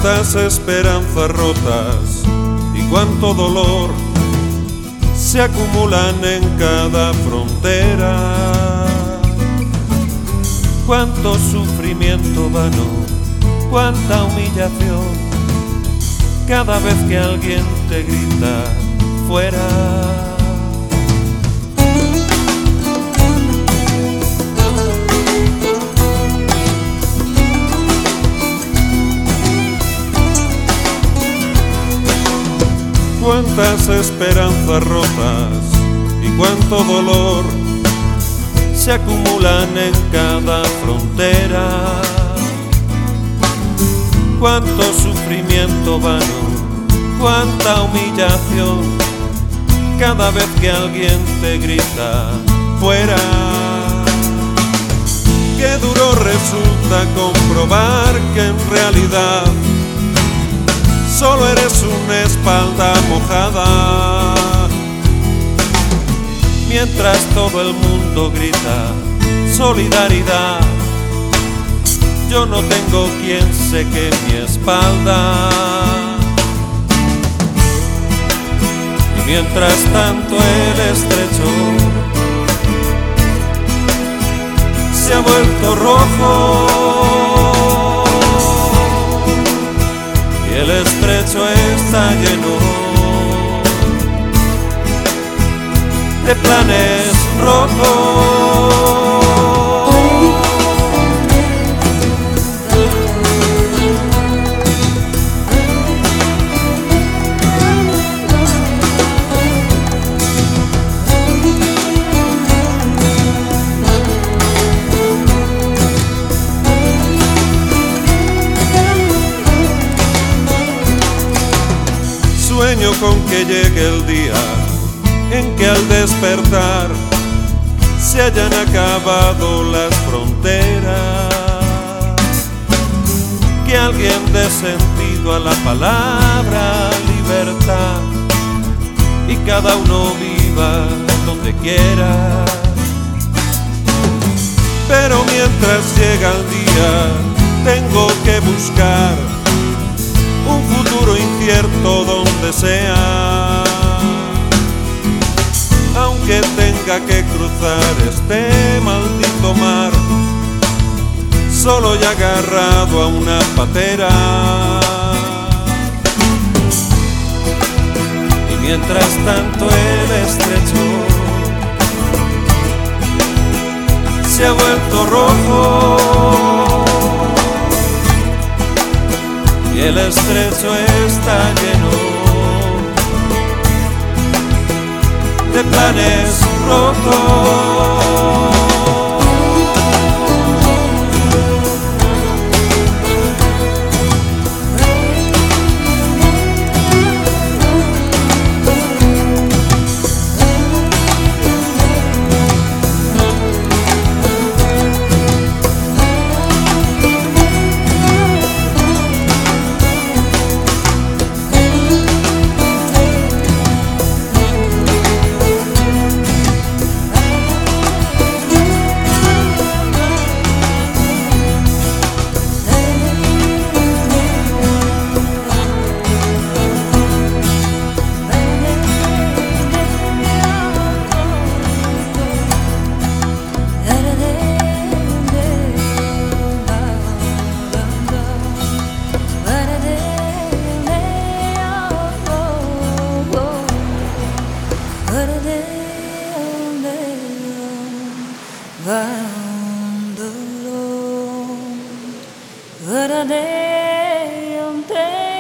Cuántas esperanzas rotas y cuánto dolor se acumulan en cada frontera. Cuánto sufrimiento vano, cuánta humillación cada vez que alguien te grita fuera. Cuántas esperanzas rotas y cuánto dolor se acumulan en cada frontera. Cuánto sufrimiento vano, cuánta humillación cada vez que alguien te grita fuera. Qué duro resulta comprobar que en realidad solo eres una espalda mojada, mientras todo el mundo grita solidaridad. Yo no tengo quien seque mi espalda. Y mientras tanto el estrecho se ha vuelto rojo y el estrecho está lleno de planes rojos. Sueño con que llegue el día en que al despertar se hayan acabado las fronteras, que alguien dé sentido a la palabra libertad y cada uno viva donde quiera. Pero mientras llega el día tengo que buscar un futuro incierto donde sea, aunque tenga que cruzar este maldito mar solo y agarrado a una patera. Y mientras tanto el estrecho se ha vuelto rojo y el estrecho está lleno de planes rotos. But a day